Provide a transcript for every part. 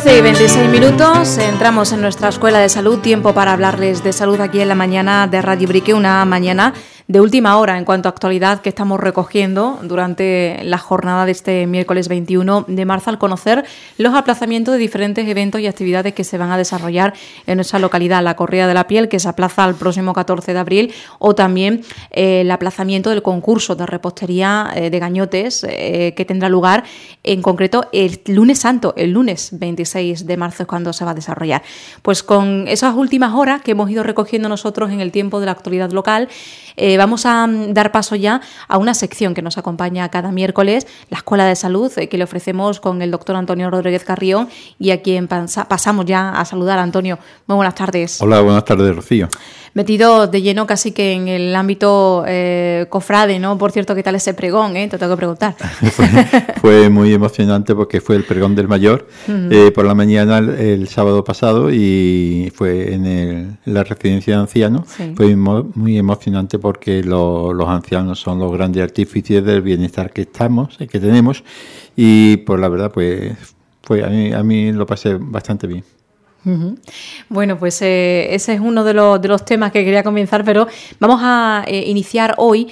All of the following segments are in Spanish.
12:26, entramos en nuestra escuela de salud, tiempo para hablarles de salud aquí en la mañana de Radio Brique, una mañana de última hora en cuanto a actualidad que estamos recogiendo durante la jornada de este miércoles 21 de marzo al conocer los aplazamientos de diferentes eventos y actividades que se van a desarrollar en nuestra localidad, la Corrida de la Piel, que se aplaza al próximo 14 de abril, o también el aplazamiento del concurso de repostería de gañotes que tendrá lugar en concreto el lunes santo, el lunes 26 de marzo es cuando se va a desarrollar. Pues con esas últimas horas que hemos ido recogiendo nosotros en el tiempo de la actualidad local, vamos a dar paso ya a una sección que nos acompaña cada miércoles, la Escuela de Salud, que le ofrecemos con el doctor Antonio Rodríguez Carrión, y a quien pasamos ya a saludar. Antonio, muy buenas tardes. Hola, buenas tardes, Rocío. Metido de lleno casi que en el ámbito cofrade, ¿no? Por cierto, ¿qué tal ese pregón? Te tengo que preguntar. Fue muy emocionante porque fue el pregón del mayor por la mañana el sábado pasado y fue en la residencia de ancianos. Sí. Fue muy emocionante porque los ancianos son los grandes artífices del bienestar que tenemos, y pues la verdad pues a mí lo pasé bastante bien. Uh-huh. Bueno, pues ese es uno de los temas que quería comenzar, pero vamos a iniciar hoy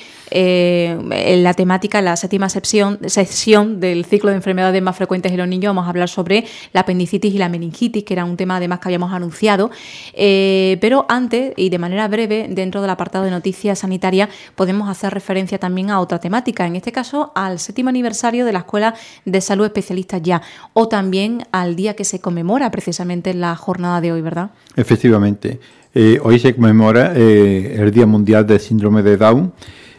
en la temática, la séptima sesión del ciclo de enfermedades más frecuentes en los niños. Vamos a hablar sobre la apendicitis y la meningitis, que era un tema además que habíamos anunciado, pero antes y de manera breve, dentro del apartado de noticias sanitarias, podemos hacer referencia también a otra temática, en este caso al 7º aniversario de la Escuela de Salud Especialistas Ya, o también al día que se conmemora precisamente en la jornada de hoy, ¿verdad? Efectivamente. Hoy se conmemora el Día Mundial del Síndrome de Down,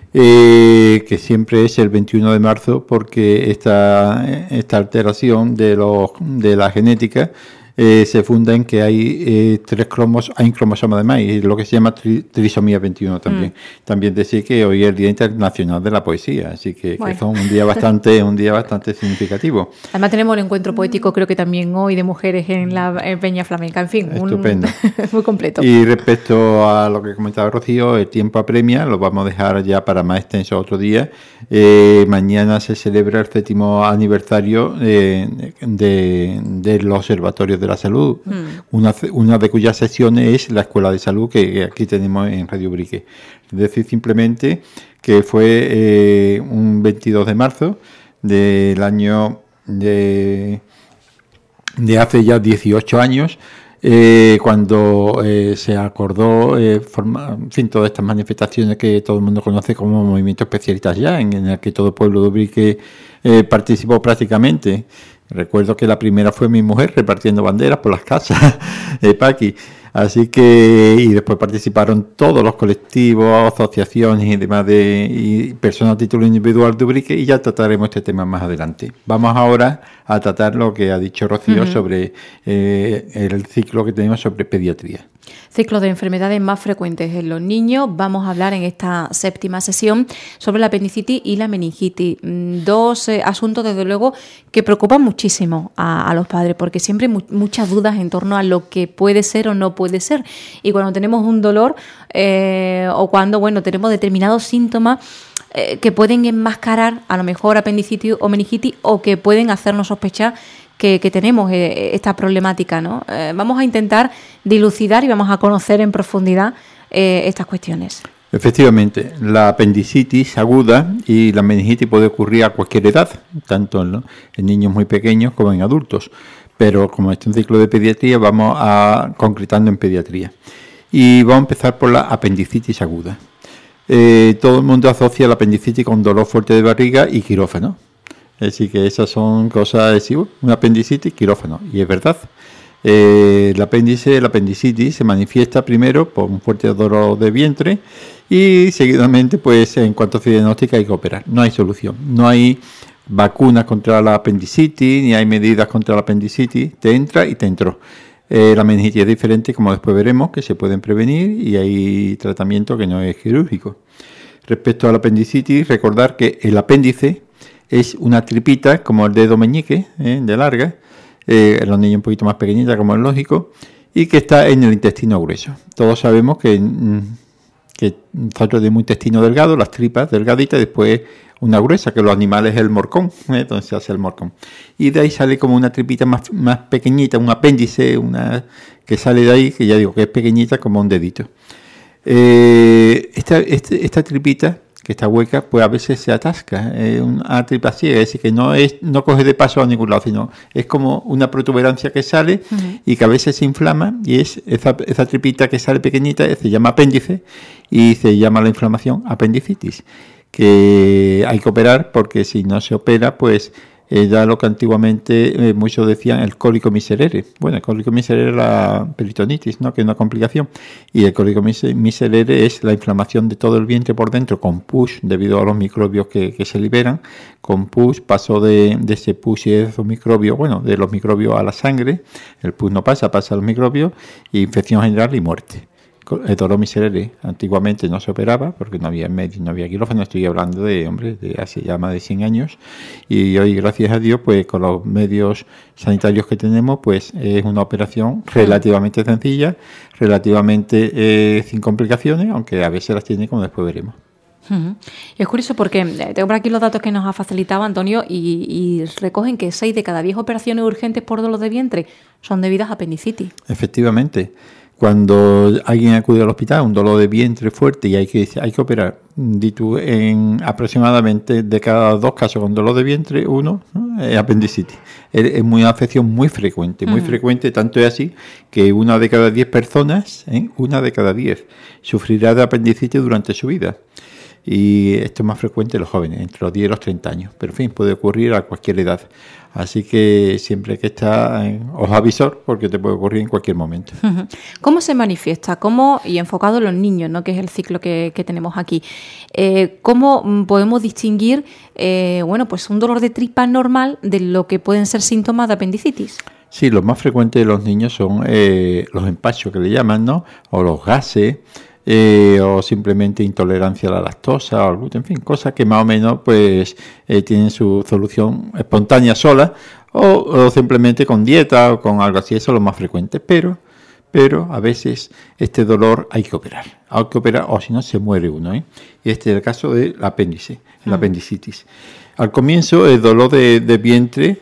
que siempre es el 21 de marzo, porque esta alteración de la genética se funda en que hay hay un cromosoma de más, y lo que se llama trisomía 21 también. También decir que hoy es el Día Internacional de la Poesía, así que es un día bastante significativo. Además tenemos el encuentro poético, creo que también hoy, de mujeres en la Peña Flamenca, en fin, estupendo. Muy completo. Y respecto a lo que comentaba Rocío, el tiempo apremia, lo vamos a dejar ya para más extenso otro día. Mañana se celebra el 7º aniversario del Observatorio de la Salud, una de cuyas sesiones es la Escuela de Salud que aquí tenemos en Radio Brique. Es decir, simplemente que fue un 22 de marzo del año de hace ya 18 años, cuando se acordó todas estas manifestaciones que todo el mundo conoce como Movimiento Especialistas Ya, en el que todo el pueblo de Brique participó prácticamente. Recuerdo que la primera fue mi mujer repartiendo banderas por las casas, Paqui. Así que, y después participaron todos los colectivos, asociaciones y demás y personas a título individual de Ubrique, y ya trataremos este tema más adelante. Vamos ahora a tratar lo que ha dicho Rocío sobre el ciclo que tenemos sobre pediatría. Ciclo de enfermedades más frecuentes en los niños. Vamos a hablar en esta 7ª sesión sobre la apendicitis y la meningitis. Dos asuntos, desde luego, que preocupan muchísimo a los padres, porque siempre hay muchas dudas en torno a lo que puede ser o no puede ser. Y cuando tenemos un dolor o cuando tenemos determinados síntomas que pueden enmascarar a lo mejor apendicitis o meningitis, o que pueden hacernos sospechar que tenemos esta problemática, ¿no? Vamos a intentar dilucidar y vamos a conocer en profundidad estas cuestiones. Efectivamente, la apendicitis aguda y la meningitis puede ocurrir a cualquier edad, tanto en niños muy pequeños como en adultos. Pero como este es un ciclo de pediatría, vamos a concretando en pediatría. Y vamos a empezar por la apendicitis aguda. Todo el mundo asocia la apendicitis con dolor fuerte de barriga y quirófano. Es decir, que esas son cosas, una apendicitis, quirófano. Y es verdad. La apendicitis se manifiesta primero por un fuerte dolor de vientre y seguidamente, pues en cuanto se diagnostica, hay que operar. No hay solución. No hay vacunas contra la apendicitis, ni hay medidas contra la apendicitis. Te entra y te entró. La meningitis es diferente, como después veremos, que se pueden prevenir y hay tratamiento que no es quirúrgico. Respecto a la apendicitis, recordar que el apéndice es una tripita como el dedo meñique, de larga, en los niños un poquito más pequeñita, como es lógico, y que está en el intestino grueso. Todos sabemos que nosotros tenemos un intestino delgado, las tripas delgaditas, y después una gruesa, que los animales es el morcón, entonces se hace el morcón. Y de ahí sale como una tripita más pequeñita, un apéndice, que sale de ahí, que ya digo que es pequeñita como un dedito. Esta tripita, que está hueca, pues a veces se atasca, una tripa ciega, es decir, que no coge de paso a ningún lado, sino es como una protuberancia que sale y que a veces se inflama, y es esa tripita que sale pequeñita, se llama apéndice, y se llama la inflamación apendicitis, que hay que operar, porque si no se opera, pues ya lo que antiguamente muchos decían el cólico miserere. Bueno, el cólico miserere es la peritonitis, ¿no?, que es una complicación, y el cólico miserere es la inflamación de todo el vientre por dentro con pus, debido a los microbios que se liberan. Con pus pasó de ese pus y de esos microbios, bueno, de los microbios a la sangre. El pus no pasa a los microbios, y infección general y muerte. El dolor miserere antiguamente no se operaba porque no había medios, no había quirófano. Estoy hablando de hace ya más de 100 años, y hoy, gracias a Dios, pues con los medios sanitarios que tenemos, pues es una operación relativamente sencilla, relativamente sin complicaciones, aunque a veces las tiene, como después veremos. Y es curioso porque tengo por aquí los datos que nos ha facilitado Antonio, y recogen que 6 de cada 10 operaciones urgentes por dolor de vientre son debidas a apendicitis. Efectivamente. Cuando alguien acude al hospital, un dolor de vientre fuerte, y hay que operar, en aproximadamente de cada 2 casos con dolor de vientre, 1 es apendicitis. Es una afección muy frecuente, tanto es así que 1 de cada 10 personas, 1 de cada 10, sufrirá de apendicitis durante su vida. Y esto es más frecuente en los jóvenes, entre los 10 y los 30 años. Pero, en fin, puede ocurrir a cualquier edad. Así que siempre que está os avisor, porque te puede ocurrir en cualquier momento. ¿Cómo se manifiesta? ¿Cómo, y enfocado en los niños, ¿no?, que es el ciclo que tenemos aquí? ¿Cómo podemos distinguir pues un dolor de tripa normal de lo que pueden ser síntomas de apendicitis? Sí, lo más frecuente de los niños son los empachos, que le llaman, ¿no?, o los gases, o simplemente intolerancia a la lactosa o al gluten, en fin, cosas que más o menos pues tienen su solución espontánea sola, o simplemente con dieta o con algo así. Eso es lo más frecuente, pero a veces este dolor hay que operar o si no se muere uno, Y este es el caso del apéndice, la apendicitis. Al comienzo el dolor de vientre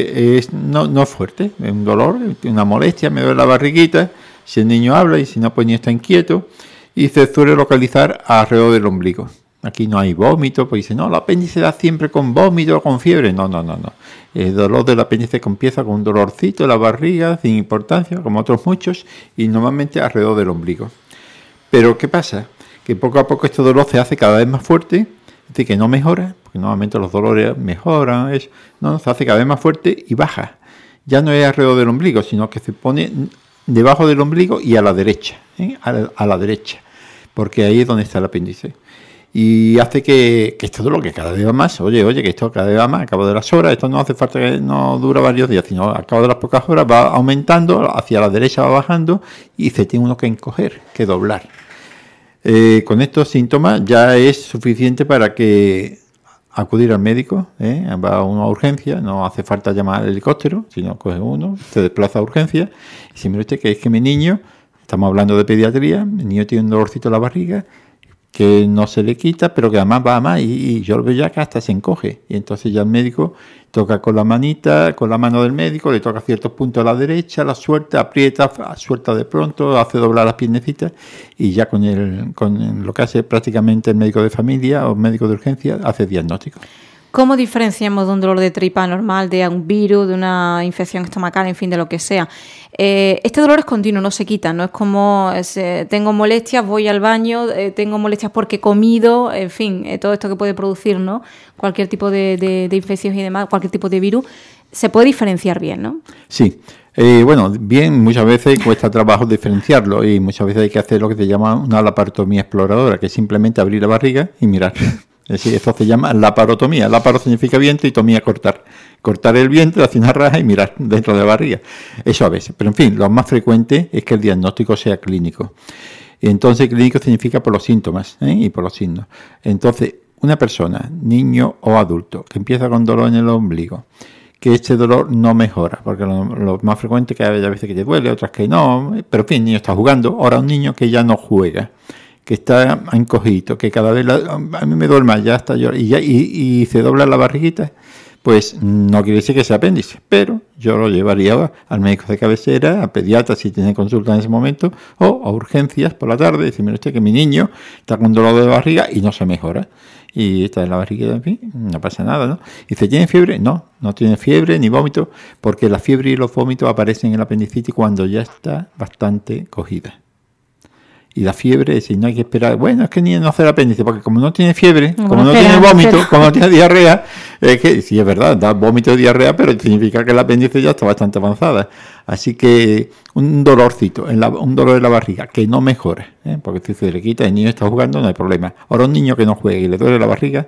no es fuerte, es un dolor, una molestia, me duele la barriguita, si el niño habla, y si no, pues ni está inquieto, y se suele localizar alrededor del ombligo. Aquí no hay vómito, pues dice, no, el apéndice da siempre con vómito o con fiebre. No. El dolor del apéndice empieza con un dolorcito en la barriga, sin importancia, como otros muchos, y normalmente alrededor del ombligo. Pero ¿qué pasa? Que poco a poco este dolor se hace cada vez más fuerte, es decir, que no mejora, porque normalmente los dolores mejoran, se hace cada vez más fuerte y baja. Ya no es alrededor del ombligo, sino que se pone debajo del ombligo y a la derecha, a la derecha, porque ahí es donde está el apéndice. Y hace que esto dolor, que cada vez va más, oye, que esto cada vez va más, a cabo de las horas, esto no hace falta que no dura varios días, sino a cabo de las pocas horas va aumentando, hacia la derecha va bajando, y se tiene uno que encoger, que doblar. Con estos síntomas ya es suficiente para que acudir al médico, va a una urgencia, no hace falta llamar al helicóptero, sino coge uno, se desplaza a urgencia, y si mire usted que es que mi niño, estamos hablando de pediatría, mi niño tiene un dolorcito en la barriga, que no se le quita, pero que además va a más, y yo lo veo ya que hasta se encoge, y entonces ya el médico toca con la mano del médico, le toca ciertos puntos a la derecha, la suelta, aprieta, suelta de pronto, hace doblar las piernecitas, y ya con lo que hace prácticamente el médico de familia o médico de urgencia, hace diagnóstico. ¿Cómo diferenciamos de un dolor de tripa normal, de un virus, de una infección estomacal, en fin, de lo que sea? Este dolor es continuo, no se quita, no es como tengo molestias, voy al baño, tengo molestias porque he comido, en fin, todo esto que puede producir, ¿no?, cualquier tipo de infección y demás, cualquier tipo de virus, se puede diferenciar bien, ¿no? Sí. Bien, muchas veces cuesta trabajo diferenciarlo, y muchas veces hay que hacer lo que se llama una laparotomía exploradora, que es simplemente abrir la barriga y mirar. Es decir, esto se llama laparotomía. Laparo significa vientre y tomía cortar. Cortar el vientre, hacer una raja y mirar dentro de la barriga. Eso a veces. Pero en fin, lo más frecuente es que el diagnóstico sea clínico. Entonces, clínico significa por los síntomas y por los signos. Entonces, una persona, niño o adulto, que empieza con dolor en el ombligo, que este dolor no mejora, porque lo más frecuente es que hay veces que te duele, otras que no, pero en fin, el niño está jugando. Ahora un niño que ya no juega, que está encogido, que cada vez a mí me duele más, ya está llorando, y se dobla la barriguita, pues no quiere decir que sea apéndice, pero yo lo llevaría al médico de cabecera, al pediatra si tiene consulta en ese momento, o a urgencias por la tarde, decir, mire usted que mi niño está con dolor de barriga y no se mejora. Y está en la barriga, en fin, no pasa nada, ¿no? Y dice, ¿tiene fiebre? No, no tiene fiebre ni vómito, porque la fiebre y los vómitos aparecen en la apendicitis cuando ya está bastante cogida. Y la fiebre, si no hay que esperar, bueno, es que ni no hace el apéndice, porque como no tiene fiebre, como no tiene vómito, como no tiene diarrea, es que sí es verdad, da vómito y diarrea, pero significa que el apéndice ya está bastante avanzada. Así que un dolorcito, un dolor en la barriga, que no mejora, porque si se le quita, el niño está jugando, no hay problema. Ahora un niño que no juegue y le duele la barriga,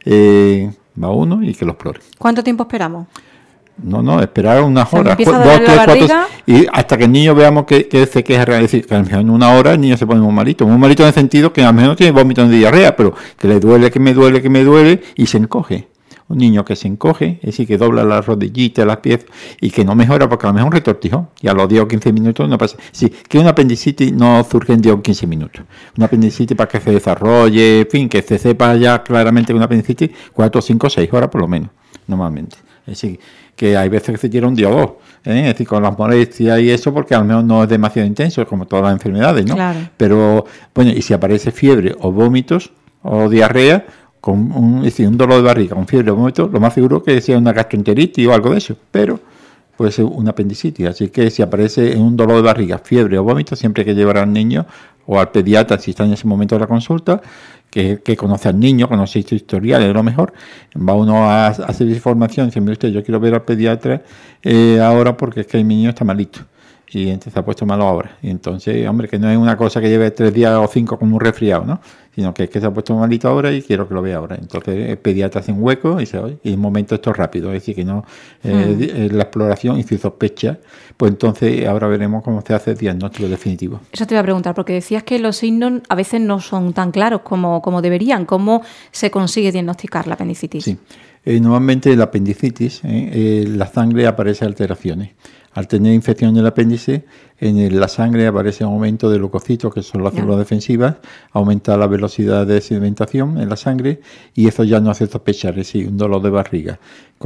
va uno y que lo explore. ¿Cuánto tiempo esperamos? No, esperar unas horas, 2, 3, 4, y hasta que el niño veamos que se queja, es decir, que a lo mejor en una hora el niño se pone muy malito en el sentido que a lo mejor no tiene vómito ni diarrea, pero que le duele, que me duele, y se encoge. Un niño que se encoge, es decir, que dobla las rodillitas, las pies, y que no mejora porque a lo mejor un retortijón, y a los 10 o 15 minutos no pasa. Sí, que una apendicitis no surge en 10 o 15 minutos. Una apendicitis para que se desarrolle, en fin, que se sepa ya claramente que una apendicitis 4, 5, 6 horas por lo menos, normalmente. Es decir, que hay veces que se tira un día o dos, es decir, con las molestias y eso, porque al menos no es demasiado intenso, como todas las enfermedades, ¿no? Claro. Pero, bueno, y si aparece fiebre o vómitos o diarrea, con un dolor de barriga, con fiebre o vómitos, lo más seguro que sea una gastroenteritis o algo de eso, pero puede ser una apendicitis. Así que si aparece un dolor de barriga, fiebre o vómito, siempre hay que llevar al niño o al pediatra, si está en ese momento de la consulta, que conoce al niño, conoce su historial, es lo mejor. Va uno a hacer información, dice, mire usted, yo quiero ver al pediatra ahora porque es que mi niño está malito. Y entonces se ha puesto malo ahora. Y entonces, hombre, que no es una cosa que lleve 3 días o 5 como un resfriado, ¿no? Sino que es que se ha puesto malito ahora y quiero que lo vea ahora. Entonces el pediatra hace un hueco y dice, oye, y en un momento esto es rápido, es decir, que no la exploración y si sospecha, pues entonces ahora veremos cómo se hace el diagnóstico definitivo. Eso te iba a preguntar, porque decías que los signos a veces no son tan claros como deberían. ¿Cómo se consigue diagnosticar la apendicitis? Sí, normalmente la apendicitis, la sangre aparece alteraciones. Al tener infección del apéndice, en la sangre aparece un aumento de leucocitos, que son las células defensivas, aumenta la velocidad de sedimentación en la sangre y eso ya no hace sospechar, es decir, un dolor de barriga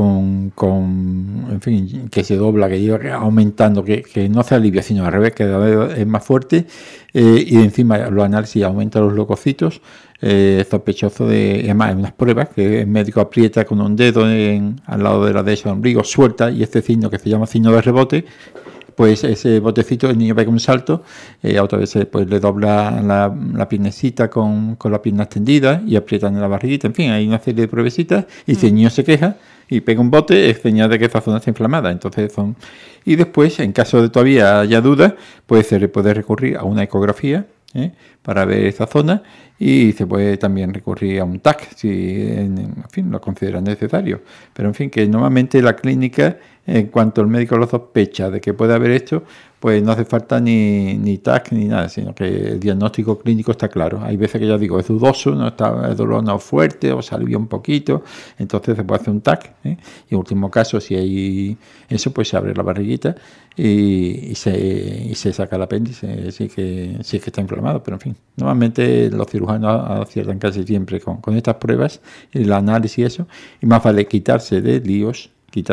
en fin, que se dobla, que lleva aumentando, que no se alivia, sino al revés, que cada vez es más fuerte, y encima los análisis aumentan los leucocitos, sospechoso de, además hay unas pruebas que el médico aprieta con un dedo al lado de la derecha del ombligo, suelta, y este signo que se llama signo de rebote, pues ese botecito, el niño pega un salto, otra vez pues le dobla la piernecita con la pierna extendida y aprietan en la barriguita, en fin, hay una serie de pruebecitas, y si el niño se queja y pega un bote, es señal de que esa zona está inflamada. Entonces y después, en caso de todavía haya dudas, pues se puede recurrir a una ecografía para ver esa zona, y se puede también recurrir a un TAC si en fin lo consideran necesario, pero en fin, que normalmente la clínica, en cuanto el médico lo sospecha de que puede haber esto, pues no hace falta ni TAC ni nada, sino que el diagnóstico clínico está claro. Hay veces que ya digo, es dudoso, no está el dolor no fuerte o se alivia un poquito, entonces se puede hacer un TAC, y en último caso, si hay eso, pues se abre la barriguita y se saca el apéndice, si es que está inflamado, pero en fin, normalmente los cirujanos aciertan casi siempre con estas pruebas, el análisis y eso, y más vale quitarse de líos,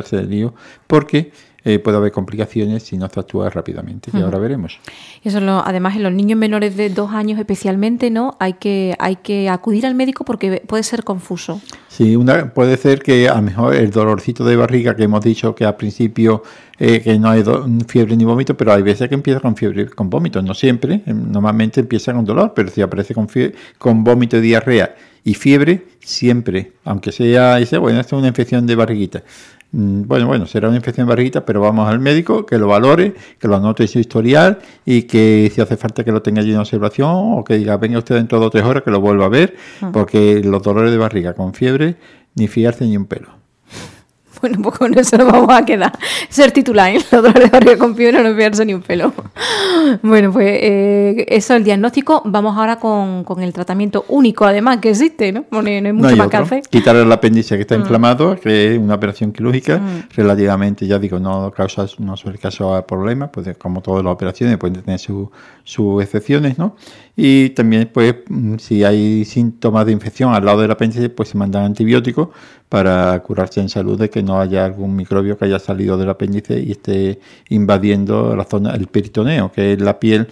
porque puede haber complicaciones si no se actúa rápidamente, que ahora veremos. Eso además en los niños menores de 2 años especialmente, ¿no? Hay que acudir al médico porque puede ser confuso. Sí, puede ser que a lo mejor el dolorcito de barriga que hemos dicho que al principio que no hay fiebre ni vómito, pero hay veces que empieza con fiebre con vómito, no siempre, normalmente empieza con dolor, pero si aparece con vómito y diarrea y fiebre, siempre, aunque sea, bueno, esto es una infección de barriguita. Bueno, será una infección de barriguita, pero vamos al médico, que lo valore, que lo anote en su historial y que si hace falta que lo tenga allí en observación o que diga, venga usted dentro de 2 o 3 horas que lo vuelva a ver, porque los dolores de barriga con fiebre, ni fiarse ni un pelo. Bueno, pues con eso nos vamos a quedar. Ser titular, ¿eh? Los dolores de barriga con fiebre no pillarse ni un pelo. Bueno, pues eso es el diagnóstico. Vamos ahora con el tratamiento único, además, que existe, ¿no? No hay mucho más que hacer. Quitar el apéndice que está inflamado, que es una operación quirúrgica, relativamente, ya digo, no suele causar problemas, pues como todas las operaciones, pueden tener sus excepciones, ¿no? Y también, pues, si hay síntomas de infección al lado del apéndice, pues se mandan antibióticos para curarse en salud de que no haya algún microbio que haya salido del apéndice y esté invadiendo la zona, el peritoneo, que es la piel,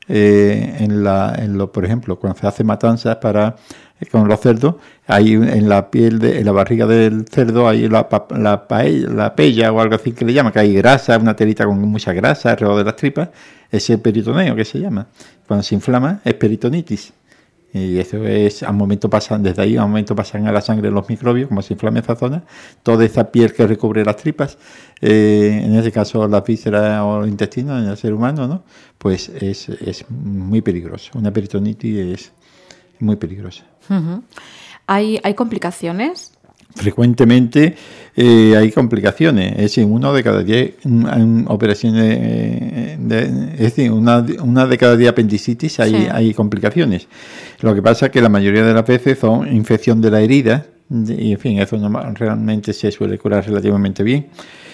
por ejemplo, cuando se hace matanzas con los cerdos, hay en la piel, en la barriga del cerdo, hay la pella o algo así que le llaman, que hay grasa, una telita con mucha grasa alrededor de las tripas, ese es peritoneo que se llama. Cuando se inflama es peritonitis. Y eso es, desde ahí a un momento pasan a la sangre los microbios, como se inflama esa zona, toda esa piel que recubre las tripas, en ese caso las vísceras o los intestinos en el ser humano, ¿no? Pues es muy peligroso. Una peritonitis es muy peligrosa. Uh-huh. ¿Hay complicaciones? Frecuentemente hay complicaciones, es decir, 1 de cada 10 operaciones, es decir, una de cada 10 apendicitis hay complicaciones. Lo que pasa es que la mayoría de las veces son infección de la herida, y en fin, eso realmente se suele curar relativamente bien.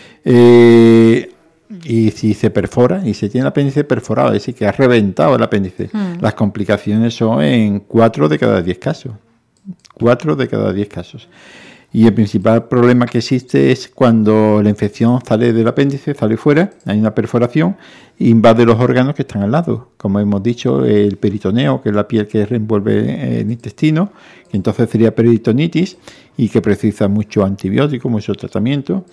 Y si se perfora y se tiene el apéndice perforado, es decir, que ha reventado el apéndice, las complicaciones son en 4 de cada 10 casos. 4 de cada 10 casos. Y el principal problema que existe es cuando la infección sale del apéndice, sale fuera, hay una perforación, e invade los órganos que están al lado. Como hemos dicho, el peritoneo, que es la piel que envuelve el intestino, que entonces sería peritonitis y que precisa mucho antibiótico, mucho tratamiento.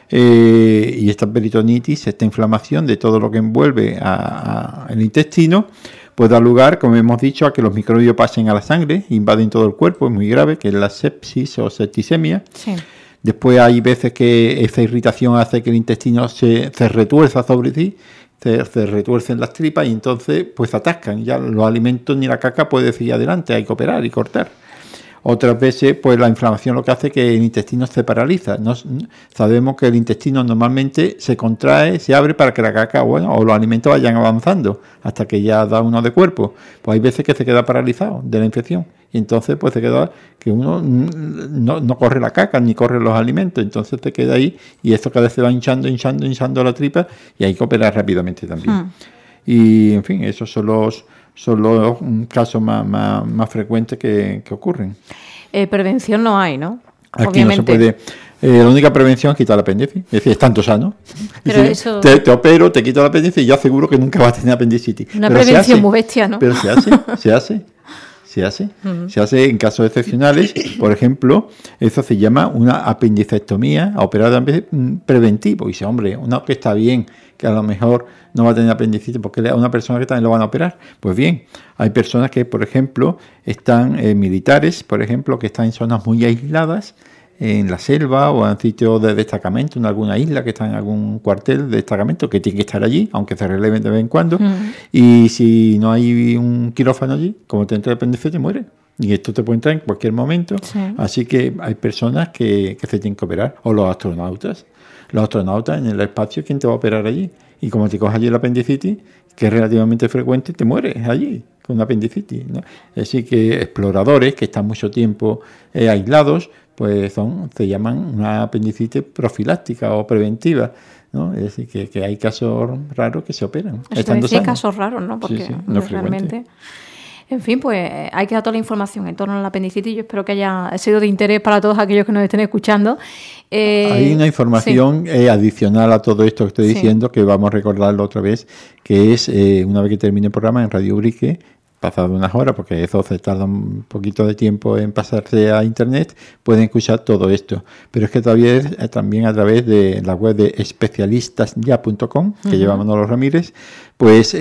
Y esta peritonitis, esta inflamación de todo lo que envuelve el intestino, pues da lugar, como hemos dicho, a que los microbios pasen a la sangre, invaden todo el cuerpo, es muy grave, que es la sepsis o septicemia. Sí. Después hay veces que esa irritación hace que el intestino se retuerza sobre sí, se retuercen las tripas y entonces pues atascan. Ya los alimentos ni la caca puede seguir adelante, hay que operar y cortar. Otras veces, pues la inflamación lo que hace es que el intestino se paraliza. Sabemos que el intestino normalmente se contrae, se abre para que la caca, o los alimentos vayan avanzando hasta que ya da uno de cuerpo. Pues hay veces que se queda paralizado de la infección. Y entonces, pues se queda que uno no corre la caca ni corre los alimentos. Entonces te queda ahí y esto cada vez se va hinchando la tripa y hay que operar rápidamente también. Y, en fin, esos son los casos más frecuentes que ocurren. Prevención no hay, ¿no? Aquí obviamente. No se puede. La única prevención es quitar el apéndice. Es decir, es tanto sano. Pero eso... te opero, te quito el apéndice y yo aseguro que nunca vas a tener apendicitis. Una prevención muy bestia, ¿no? Pero se hace. Se hace en casos excepcionales. Por ejemplo, eso se llama una apendicectomía, operar de apéndice preventivo. Y dice, hombre, uno que está bien, que a lo mejor no va a tener apendicitis porque a una persona que también lo van a operar. Pues bien, hay personas que, por ejemplo, están militares, por ejemplo, que están en zonas muy aisladas, en la selva o en sitios de destacamento, en alguna isla que está en algún cuartel de destacamento, que tiene que estar allí, aunque se releven de vez en cuando. Y si no hay un quirófano allí, como te entra el apéndice, te muere. Y esto te puede entrar en cualquier momento. Sí. Así que hay personas que se tienen que operar. O los astronautas. Los astronautas en el espacio, ¿quién te va a operar allí? Y como te coges allí el apendicitis, que es relativamente frecuente, te mueres allí con una apendicitis, ¿no? Así que exploradores que están mucho tiempo aislados, pues se llaman una apendicitis profiláctica o preventiva, ¿no? Es decir, que hay casos raros que se operan. Sí, casos raros, ¿no? Porque sí, no realmente... En fin, pues hay que dar toda la información en torno a la apendicitis. Yo espero que haya sido de interés para todos aquellos que nos estén escuchando. Hay una información adicional a todo esto que estoy diciendo, que vamos a recordarlo otra vez, que es, una vez que termine el programa en Radio Brique, pasado unas horas, porque eso se tarda un poquito de tiempo en pasarse a Internet, pueden escuchar todo esto. Pero es que todavía también a través de la web de especialistasya.com, que lleva Manolo Ramírez, pues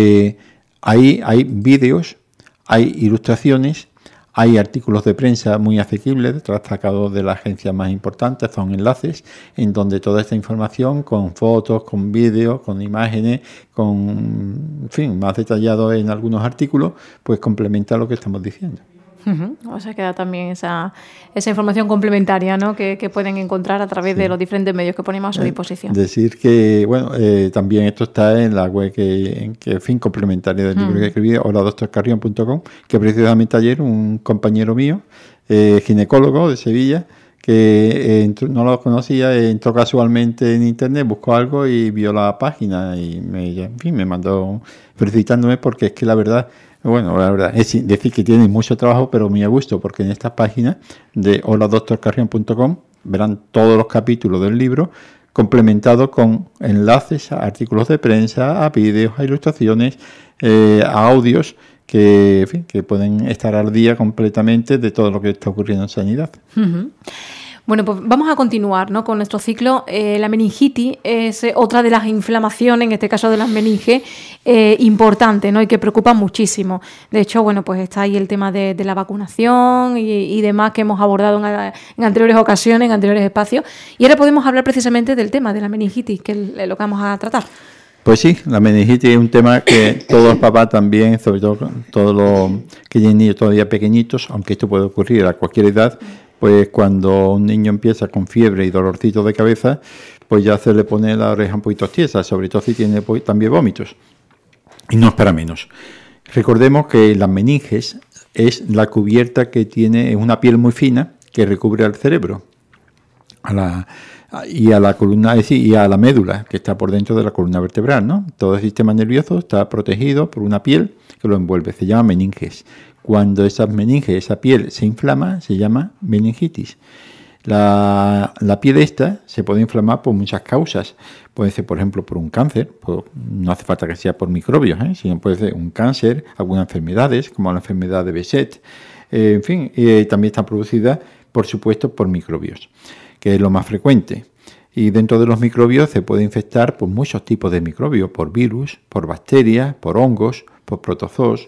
ahí hay vídeos, hay ilustraciones, hay artículos de prensa muy asequibles, destacados de las agencias más importantes, son enlaces en donde toda esta información, con fotos, con vídeos, con imágenes, en fin, más detallado en algunos artículos, pues complementa lo que estamos diciendo. O sea, queda también esa información complementaria, ¿no? que pueden encontrar a través de los diferentes medios que ponemos a su disposición. Decir que, bueno, también esto está en la web que en fin, complementaria del libro que escribí, holadoctorcarrión.com, que precisamente ayer un compañero mío, ginecólogo de Sevilla, que no lo conocía, entró casualmente en internet, buscó algo y vio la página y me mandó felicitándome, porque es que la verdad es decir que tiene mucho trabajo, pero muy a gusto, porque en esta página de holadoctorcarrión.com verán todos los capítulos del libro complementados con enlaces a artículos de prensa, a vídeos, a ilustraciones, a audios que pueden estar al día completamente de todo lo que está ocurriendo en sanidad. Bueno, pues vamos a continuar, ¿no?, con nuestro ciclo. La meningitis es otra de las inflamaciones, en este caso de las meninges, importante, ¿no?, y que preocupa muchísimo. De hecho, bueno, pues está ahí el tema de la vacunación y demás que hemos abordado en anteriores ocasiones, en anteriores espacios. Y ahora podemos hablar precisamente del tema de la meningitis, que es lo que vamos a tratar. Pues sí, la meningitis es un tema que todos los papás también, sobre todo todos los que tienen niños todavía pequeñitos, aunque esto puede ocurrir a cualquier edad, pues cuando un niño empieza con fiebre y dolorcito de cabeza, pues ya se le pone la oreja un poquito tiesa, sobre todo si tiene también vómitos. Y no es para menos. Recordemos que las meninges es la cubierta que tiene una piel muy fina que recubre al cerebro y a la columna, es decir, y a la médula que está por dentro de la columna vertebral, ¿no? Todo el sistema nervioso está protegido por una piel que lo envuelve, se llama meninges. Cuando esas meninges, esa piel se inflama, se llama meningitis. La piel esta se puede inflamar por muchas causas. Puede ser, por ejemplo, por un cáncer, no hace falta que sea por microbios, sino puede ser un cáncer, algunas enfermedades, como la enfermedad de Behçet. En fin, también está producida, por supuesto, por microbios, que es lo más frecuente. Y dentro de los microbios se puede infectar por muchos tipos de microbios, por virus, por bacterias, por hongos, por protozoos.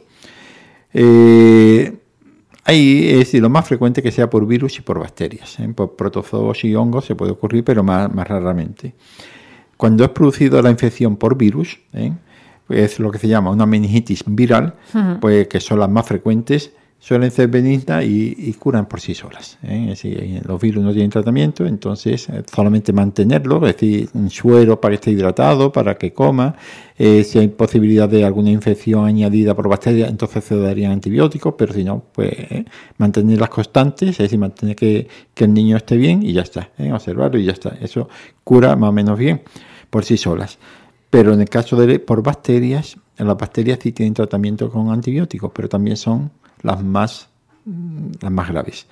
Ahí es decir, lo más frecuente que sea por virus y por bacterias. Por protozoos y hongos se puede ocurrir, pero más raramente. Cuando es producido la infección por virus, es lo que se llama una meningitis viral, pues que son las más frecuentes, suelen ser benignas y curan por sí solas. Es decir, los virus no tienen tratamiento, entonces solamente mantenerlo, es decir, un suero para que esté hidratado, para que coma. Si hay posibilidad de alguna infección añadida por bacterias, entonces se darían antibióticos, pero si no, pues mantenerlas constantes, es decir, mantener que el niño esté bien y ya está, observarlo y ya está. Eso cura más o menos bien por sí solas. Pero en el caso de por bacterias, las bacterias sí tienen tratamiento con antibióticos, pero también son las más graves.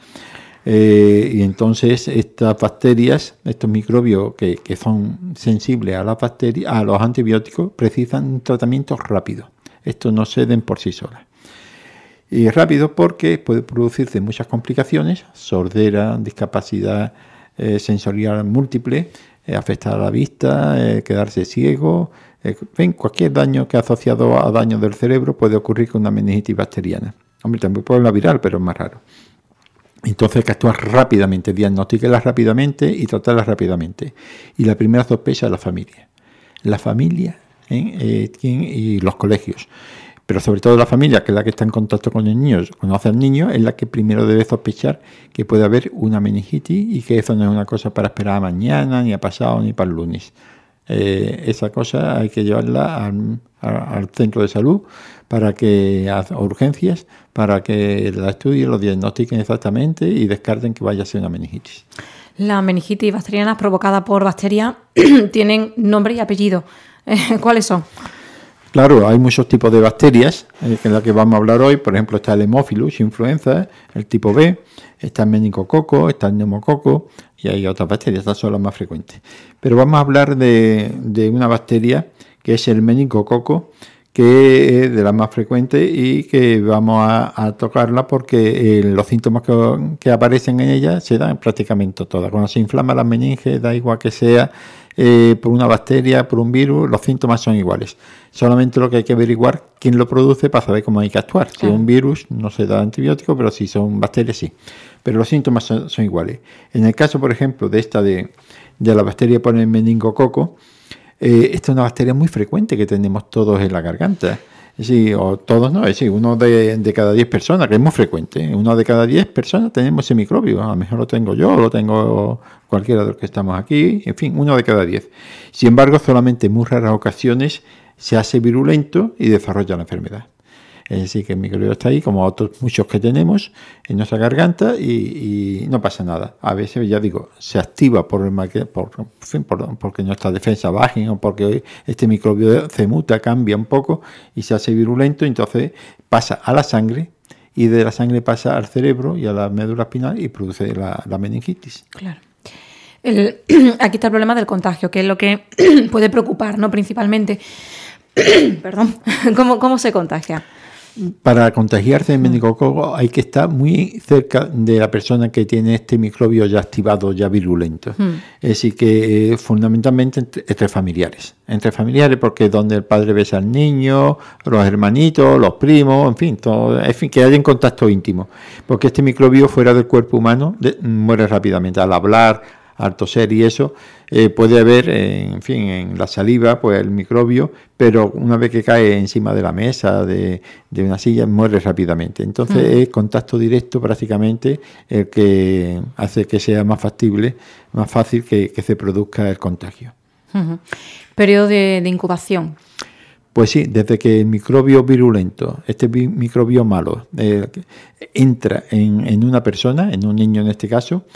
Y entonces estas bacterias, estos microbios que son sensibles a las bacterias, a los antibióticos, precisan un tratamiento rápido. Estos no ceden por sí solas. Y rápido porque puede producirse muchas complicaciones: sordera, discapacidad sensorial múltiple, afectar a la vista, quedarse ciego. Cualquier daño que asociado a daño del cerebro puede ocurrir con una meningitis bacteriana. Hombre, también puede la viral, pero es más raro. Entonces hay que actuar rápidamente, diagnosticarlas rápidamente y tratarlas rápidamente. Y la primera sospecha es la familia. La familia y los colegios. Pero sobre todo la familia, que es la que está en contacto con el niño, conoce al niño, es la que primero debe sospechar que puede haber una meningitis y que eso no es una cosa para esperar a mañana, ni a pasado, ni para el lunes. Esa cosa hay que llevarla al centro de salud para que haga urgencias, para que la estudien, lo diagnostiquen exactamente y descarten que vaya a ser una meningitis. Las meningitis bacterianas provocadas por bacterias tienen nombre y apellido. ¿Cuáles son? Claro, hay muchos tipos de bacterias, que es la que vamos a hablar hoy. Por ejemplo, está el Haemophilus influenza, el tipo B, está el meningococo, está el neumococo y hay otras bacterias, estas son las más frecuentes. Pero vamos a hablar de una bacteria que es el meningococo, que es de las más frecuentes y que vamos a tocarla porque los síntomas que aparecen en ella se dan prácticamente todas. Cuando se inflama la meninge, da igual que sea por una bacteria, por un virus, los síntomas son iguales. Solamente lo que hay que averiguar quién lo produce para saber cómo hay que actuar. Si es un virus, no se da antibiótico, pero si son bacterias, sí. Pero los síntomas son iguales. En el caso, por ejemplo, de la bacteria por el meningococo, esta es una bacteria muy frecuente que tenemos todos en la garganta. Sí, o todos no, es decir, uno de cada 10 personas, que es muy frecuente. Uno de cada 10 personas tenemos ese microbio. A lo mejor lo tengo yo, lo tengo cualquiera de los que estamos aquí, en fin, uno de cada 10. Sin embargo, solamente en muy raras ocasiones se hace virulento y desarrolla la enfermedad. Es decir, que el microbio está ahí, como otros muchos que tenemos en nuestra garganta, y no pasa nada. A veces, ya digo, se activa porque nuestra defensa baja o porque este microbio se muta, cambia un poco y se hace virulento, entonces pasa a la sangre y de la sangre pasa al cerebro y a la médula espinal y produce la meningitis. Claro. Aquí está el problema del contagio, que es lo que puede preocupar, ¿no? Principalmente. Perdón. ¿Cómo se contagia? Para contagiarse de meningococo hay que estar muy cerca de la persona que tiene este microbio ya activado, ya virulento. Es decir, que fundamentalmente entre familiares. Entre familiares porque es donde el padre besa al niño, los hermanitos, los primos, en fin, todo, que haya en contacto íntimo. Porque este microbio fuera del cuerpo humano muere rápidamente al hablar, al toser y eso, puede haber, en la saliva, pues el microbio, pero una vez que cae encima de la mesa, de una silla, muere rápidamente. Entonces es contacto directo prácticamente el que hace que sea más fácil que se produzca el contagio. Periodo de incubación. Pues sí, desde que el microbio virulento, este microbio malo, entra en una persona, en un niño en este caso,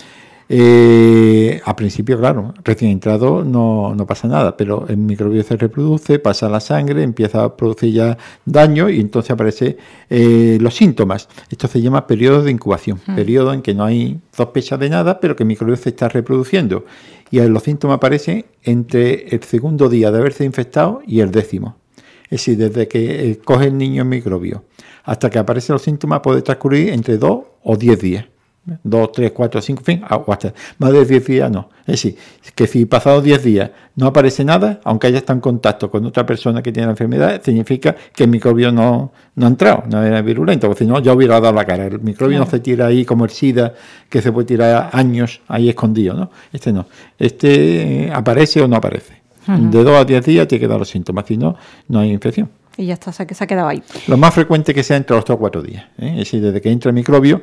a principio, claro, recién entrado no pasa nada, pero el microbio se reproduce, pasa a la sangre, empieza a producir ya daño y entonces aparecen los síntomas. Esto se llama periodo de incubación, periodo en que no hay sospecha de nada, pero que el microbio se está reproduciendo. Y los síntomas aparecen entre el segundo día de haberse infectado y el 10º. Es decir, desde que coge el niño el microbio hasta que aparecen los síntomas puede transcurrir entre 2 o 10 días. 2, 3, 4, 5, en fin, o hasta más de 10 días no. Es decir, que si pasados 10 días no aparece nada, aunque haya estado en contacto con otra persona que tiene la enfermedad, significa que el microbio no ha entrado, no era virulento, porque si no ya hubiera dado la cara. El microbio no se tira ahí como el SIDA, que se puede tirar años ahí escondido, ¿no? Este no. Este aparece o no aparece. De 2 a 10 días tiene que dar los síntomas, si no, no hay infección. Y ya está, se ha quedado ahí. Lo más frecuente es que sea entre los 3 o 4 días. Es decir, desde que entra el microbio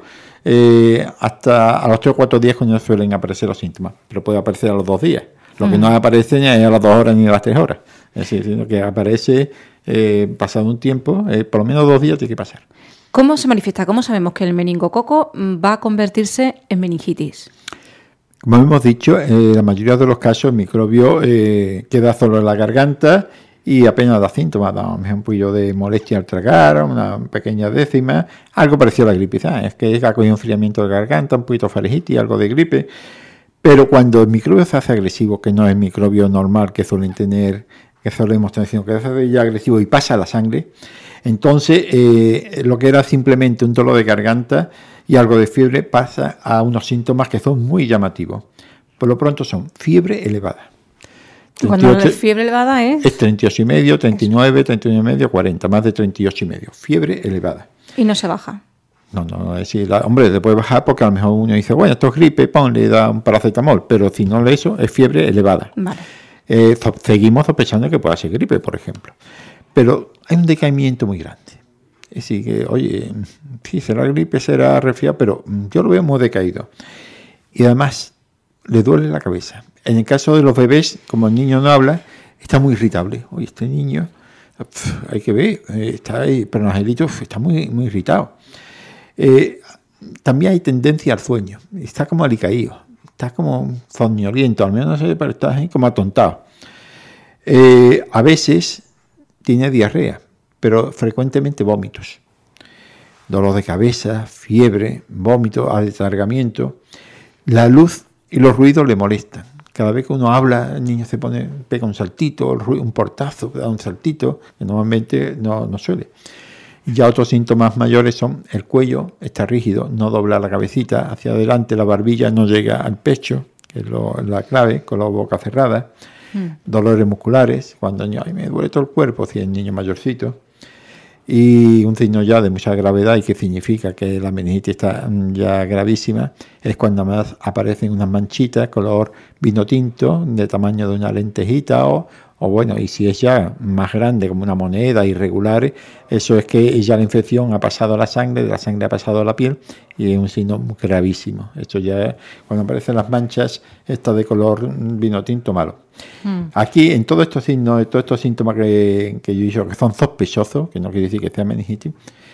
hasta a los 3 o 4 días cuando suelen aparecer los síntomas. Pero puede aparecer a los 2 días. Lo que no aparece ni a las 2 horas ni a las 3 horas. Es decir, sino que aparece pasado un tiempo, por lo menos 2 días tiene que pasar. ¿Cómo se manifiesta? ¿Cómo sabemos que el meningococo va a convertirse en meningitis? Como hemos dicho, en la mayoría de los casos el microbio queda solo en la garganta y apenas da síntomas, da un poquillo de molestia al tragar, una pequeña décima, algo parecido a la gripe, ¿sabes? Es que ha cogido un enfriamiento de garganta, un poquito de faringitis, algo de gripe, pero cuando el microbio se hace agresivo, que no es el microbio normal que suelen tener, que solemos tener, sino que se hace ya agresivo y pasa a la sangre, entonces lo que era simplemente un dolor de garganta y algo de fiebre pasa a unos síntomas que son muy llamativos. Por lo pronto son fiebre elevada. Cuando la fiebre elevada es 38,5, 39, 39,5, 40, más de 38,5. Fiebre elevada. Y no se baja. No, es decir, hombre, le puede bajar porque a lo mejor uno dice, bueno, esto es gripe, le da un paracetamol, pero si no eso, es fiebre elevada. Vale. Seguimos sospechando que pueda ser gripe, por ejemplo. Pero hay un decaimiento muy grande. Es decir, que, oye, sí, será gripe, será resfriado, pero yo lo veo muy decaído. Y además, le duele la cabeza. En el caso de los bebés, como el niño no habla, está muy irritable. Oye, este niño, hay que ver, está ahí, pero el angelito está muy, muy irritado. También hay tendencia al sueño. Está como alicaído, está como somnoliento, al menos no sé, pero está ahí como atontado. A veces tiene diarrea, pero frecuentemente vómitos. Dolor de cabeza, fiebre, vómito, alargamiento. La luz y los ruidos le molestan. Cada vez que uno habla, el niño pega un saltito, un portazo, da un saltito, que normalmente no suele. Y ya otros síntomas mayores son el cuello está rígido, no dobla la cabecita hacia adelante, la barbilla no llega al pecho, que es la clave, con la boca cerrada. Dolores musculares, cuando el niño, me duele todo el cuerpo, si es niño mayorcito. Y un signo ya de mucha gravedad y que significa que la meningitis está ya gravísima, es cuando más aparecen unas manchitas color vino tinto, de tamaño de una lentejita o bueno, y si es ya más grande como una moneda, irregulares, eso es que ya la infección ha pasado a la sangre, de la sangre ha pasado a la piel y es un signo gravísimo. Esto ya es cuando aparecen las manchas, estas de color vino tinto malo. Aquí, en todos estos signos, todos estos síntomas que yo he dicho que son sospechosos, que no quiere decir que sea meningitis,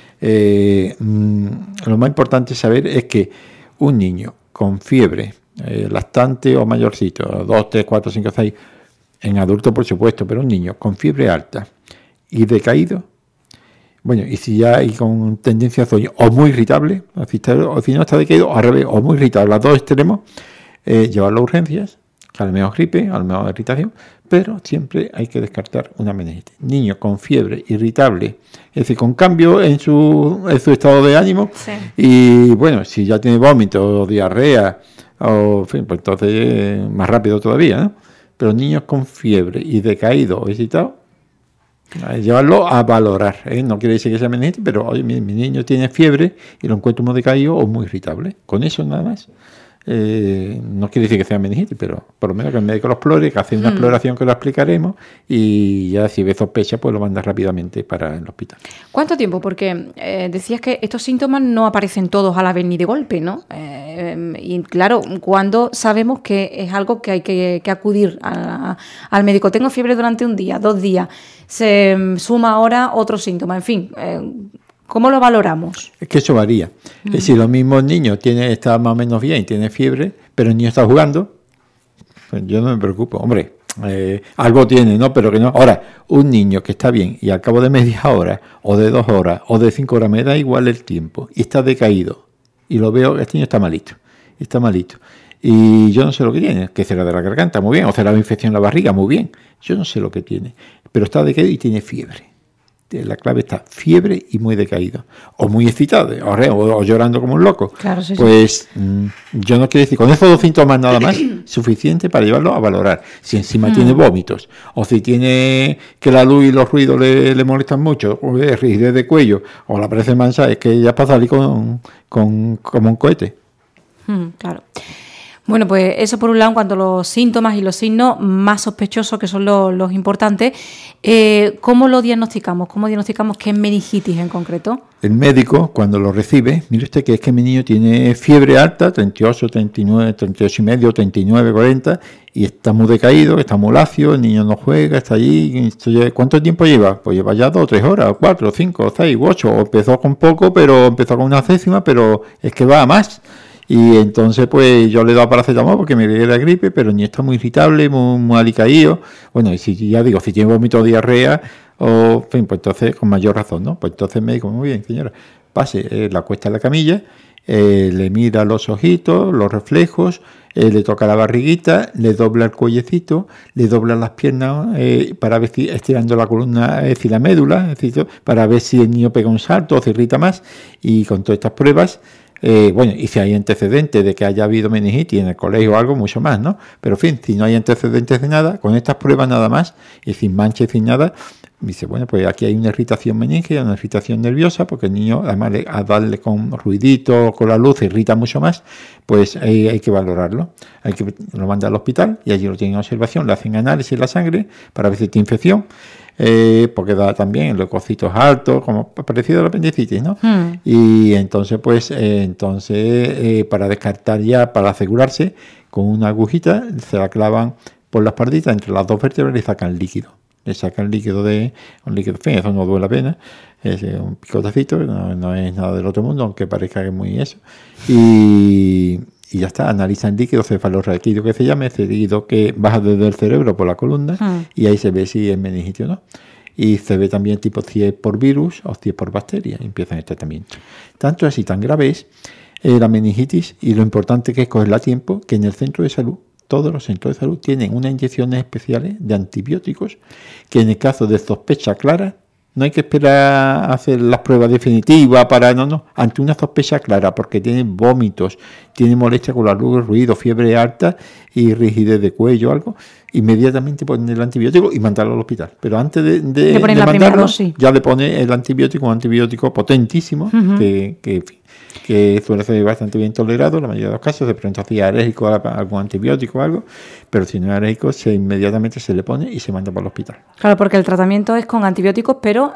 lo más importante saber es que un niño con fiebre, lactante o mayorcito, 2, 3, 4, 5, 6, en adulto por supuesto, pero un niño con fiebre alta y decaído, bueno, y si ya hay con tendencia a sueño, o muy irritable, o si no está decaído, o al revés, o muy irritable, los dos extremos, llevarlo a urgencias, que a lo mejor gripe, a lo mejor irritación, pero siempre hay que descartar una meningitis. Niño con fiebre, irritable, es decir, con cambio en su estado de ánimo, sí. Y bueno, si ya tiene vómito o diarrea, o en fin, pues entonces más rápido todavía, ¿no? Pero niños con fiebre y decaído o excitado, llevarlo a valorar, ¿eh? No quiere decir que sea meningitis, pero oye, mi niño tiene fiebre y lo encuentro muy decaído o muy irritable. Con eso nada más. No quiere decir que sea meningitis, pero por lo menos que el médico lo explore, que hace una exploración que lo explicaremos y ya si ve sospecha, pues lo manda rápidamente para el hospital. ¿Cuánto tiempo? Porque decías que estos síntomas no aparecen todos a la vez ni de golpe, ¿no? Y claro, ¿cuándo sabemos que es algo que hay que acudir al médico? Tengo fiebre durante un día, 2 días, se suma ahora otro síntoma, en fin... ¿Cómo lo valoramos? Es que eso varía. Es decir, los mismos niños está más o menos bien, tiene fiebre, pero el niño está jugando, pues yo no me preocupo. Hombre, algo tiene, ¿no? Pero que no. Ahora, un niño que está bien y al cabo de media hora, o de 2 horas, o de 5 horas, me da igual el tiempo, y está decaído, y lo veo, este niño está malito. Y yo no sé lo que tiene, que será de la garganta, muy bien, o será una infección en la barriga, muy bien. Yo no sé lo que tiene, pero está decaído y tiene fiebre. La clave está fiebre y muy decaído, o muy excitado, o llorando como un loco. Claro, sí, pues yo no quiero decir, con esos 2 síntomas nada más, suficiente para llevarlo a valorar. Si encima tiene vómitos, o si tiene que la luz y los ruidos le molestan mucho, o rigidez de cuello, o la presión mansa, es que ya es para salir como un cohete. Claro. Bueno, pues eso por un lado en cuanto a los síntomas y los signos más sospechosos, que son los importantes. ¿Cómo lo diagnosticamos? ¿Cómo diagnosticamos qué es meningitis en concreto? El médico, cuando lo recibe, mire usted que es que mi niño tiene fiebre alta, 38, 39, 38 y medio, 39, 40, y está muy decaído, está muy lacio, el niño no juega, está allí. ¿Cuánto tiempo lleva? Pues lleva ya 2 o 3 horas, 4, 5, 6, 8, o empezó con poco, pero empezó con una 10ª, pero es que va a más. Y entonces, pues yo le he dado paracetamol porque me dio la gripe, pero el niño está muy irritable, muy alicaído. Bueno, y si ya digo, si tiene vómito o diarrea, o, en fin, pues entonces con mayor razón, ¿no? Pues entonces me dijo, muy bien, señora, pase, la acuesta en la camilla, le mira los ojitos, los reflejos, le toca la barriguita, le dobla el cuellecito, le dobla las piernas para ver si estirando la columna, la médula, para ver si el niño pega un salto o se irrita más. Y con todas estas pruebas, bueno, y si hay antecedentes de que haya habido meningitis en el colegio o algo, mucho más, ¿no? Pero en fin, si no hay antecedentes de nada, con estas pruebas nada más, y sin mancha y sin nada, dice, bueno, pues aquí hay una irritación meningea, una irritación nerviosa, porque el niño, además a darle con ruidito, con la luz, se irrita mucho más, pues hay que valorarlo. Lo manda al hospital y allí lo tienen en observación, le hacen análisis de la sangre para ver si tiene infección. Porque da también leucocitos altos, como parecido a la apendicitis, ¿no? Y entonces, pues, para descartar ya, para asegurarse, con una agujita se la clavan por la espaldita entre las 2 vértebras y le sacan líquido. Le sacan líquido fin, eso no duele la pena, es un picotacito, no es nada del otro mundo, aunque parezca que es muy eso. Y ya está, analizan líquido cefalorraquídeo que se llama, ese líquido que baja desde el cerebro por la columna, y ahí se ve si es meningitis o no. Y se ve también tipo si es por virus o si es por bacteria, y empiezan el tratamiento. Tanto así, tan grave es la meningitis, y lo importante que es cogerla a tiempo, que en el centro de salud, todos los centros de salud tienen unas inyecciones especiales de antibióticos, que en el caso de sospecha clara, no hay que esperar a hacer las pruebas definitivas ante una sospecha clara, porque tiene vómitos, tiene molestia con la luz, ruido, fiebre alta y rigidez de cuello o algo, inmediatamente ponen el antibiótico y mandarlo al hospital. Pero antes de mandarlo, ya le pone el antibiótico, un antibiótico potentísimo, que que suele ser bastante bien tolerado en la mayoría de los casos. De pronto si es alérgico a algún antibiótico o algo, pero si no es alérgico, inmediatamente se le pone y se manda para el hospital. Claro, porque el tratamiento es con antibióticos, pero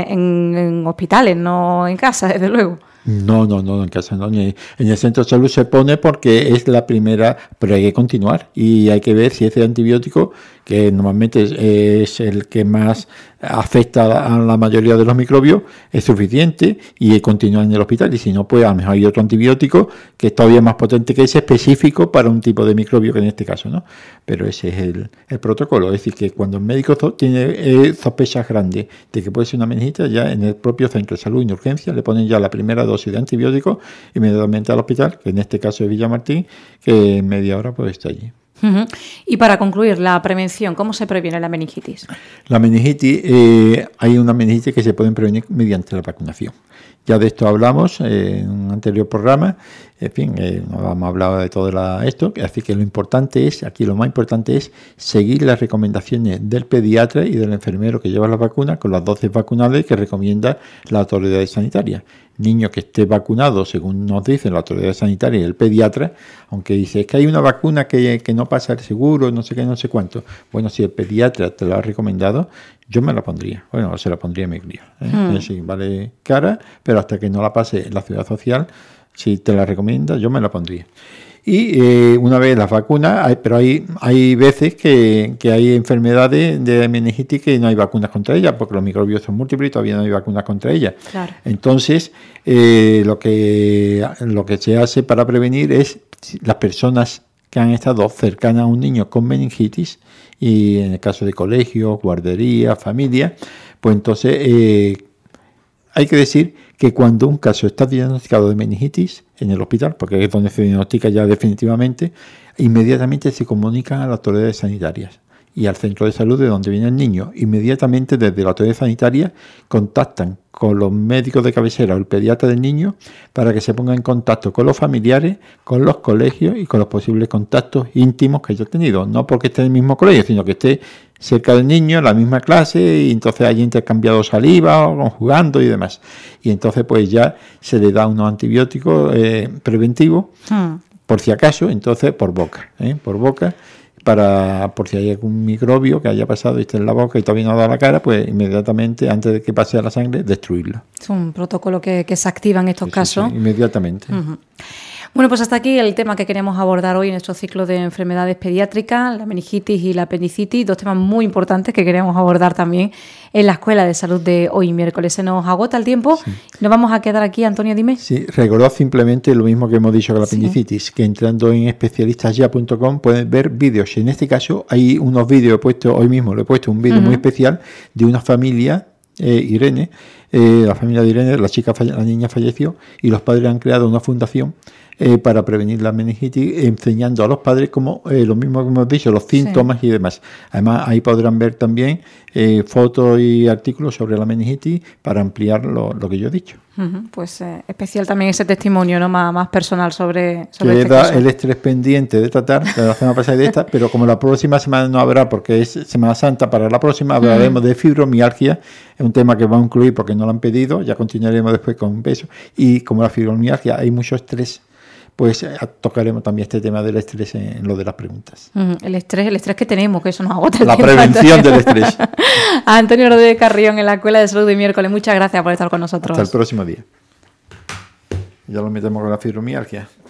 en hospitales, no en casa, desde luego. No, en casa no. En el centro de salud se pone porque es la primera, pero hay que continuar y hay que ver si ese antibiótico, que normalmente es el que más afecta a la mayoría de los microbios, es suficiente y continúa en el hospital. Y si no, pues a lo mejor hay otro antibiótico que es todavía más potente que ese, específico para un tipo de microbio, que en este caso, ¿no? Pero ese es el protocolo. Es decir, que cuando el médico tiene sospechas grandes de que puede ser una meningitis, ya en el propio centro de salud, en urgencia, le ponen ya la primera dosis de antibiótico inmediatamente al hospital, que en este caso es Villamartín, que en media hora pues está allí. Uh-huh. Y para concluir, la prevención, ¿cómo se previene la meningitis? La meningitis, hay una meningitis que se pueden prevenir mediante la vacunación. Ya de esto hablamos en un anterior programa. En fin, no hemos hablado de todo esto, así que lo más importante es seguir las recomendaciones del pediatra y del enfermero que lleva la vacuna con las dosis vacunales que recomienda la autoridad sanitaria. Niño que esté vacunado, según nos dicen la autoridad sanitaria y el pediatra, aunque dice es que hay una vacuna que no pasa el seguro, no sé qué, no sé cuánto. Bueno, si el pediatra te lo ha recomendado, yo me la pondría. Bueno, se la pondría a mi crío. Sí, vale cara, pero hasta que no la pase en la Seguridad Social, si te la recomienda, yo me la pondría. Y una vez las vacunas, pero hay veces que hay enfermedades de meningitis que no hay vacunas contra ellas, porque los microbios son múltiples y todavía no hay vacunas contra ellas. Claro. Entonces, lo que se hace para prevenir es las personas que han estado cercanas a un niño con meningitis, y en el caso de colegios, guarderías, familias, pues entonces hay que decir que cuando un caso está diagnosticado de meningitis en el hospital, porque es donde se diagnostica ya definitivamente, inmediatamente se comunican a las autoridades sanitarias y al centro de salud de donde viene el niño. Inmediatamente desde la autoridad sanitaria contactan con los médicos de cabecera o el pediatra del niño para que se ponga en contacto con los familiares, con los colegios y con los posibles contactos íntimos que haya tenido. No porque esté en el mismo colegio, sino que esté cerca del niño, en la misma clase, y entonces haya intercambiado saliva o jugando y demás. Y entonces pues ya se le da unos antibióticos preventivos, por si acaso, entonces por boca, por si hay algún microbio que haya pasado y esté en la boca y todavía no ha dado la cara, pues inmediatamente, antes de que pase a la sangre, destruirlo. Es un protocolo que se activa en estos casos. Sí, inmediatamente. Uh-huh. Bueno, pues hasta aquí el tema que queremos abordar hoy en nuestro ciclo de enfermedades pediátricas, la meningitis y la apendicitis, dos temas muy importantes que queremos abordar también en la Escuela de Salud de hoy miércoles. Se nos agota el tiempo, nos vamos a quedar aquí, Antonio, dime. Sí, recordad simplemente lo mismo que hemos dicho con la apendicitis, que entrando en especialistasya.com pueden ver vídeos. En este caso hay unos vídeos, hoy mismo le he puesto un vídeo muy especial de una familia, Irene, la familia de Irene, la niña falleció y los padres han creado una fundación para prevenir la meningitis, enseñando a los padres como lo mismo que hemos dicho, los síntomas y demás. Además, ahí podrán ver también fotos y artículos sobre la meningitis para ampliar lo que yo he dicho. Pues especial también ese testimonio, ¿no? más personal sobre que este caso. El estrés pendiente de tratar de la semana pasada y de esta, pero como la próxima semana no habrá, porque es Semana Santa, para la próxima hablaremos de fibromialgia, es un tema que vamos a incluir porque no lo han pedido, ya continuaremos después con un beso, y como la fibromialgia hay mucho estrés, pues tocaremos también este tema del estrés en lo de las preguntas. El estrés que tenemos, que eso nos agota el tiempo. La prevención del estrés. Antonio Rodríguez Carrión en la Escuela de Salud de miércoles, muchas gracias por estar con nosotros. Hasta el próximo día. Ya lo metemos con la fibromialgia.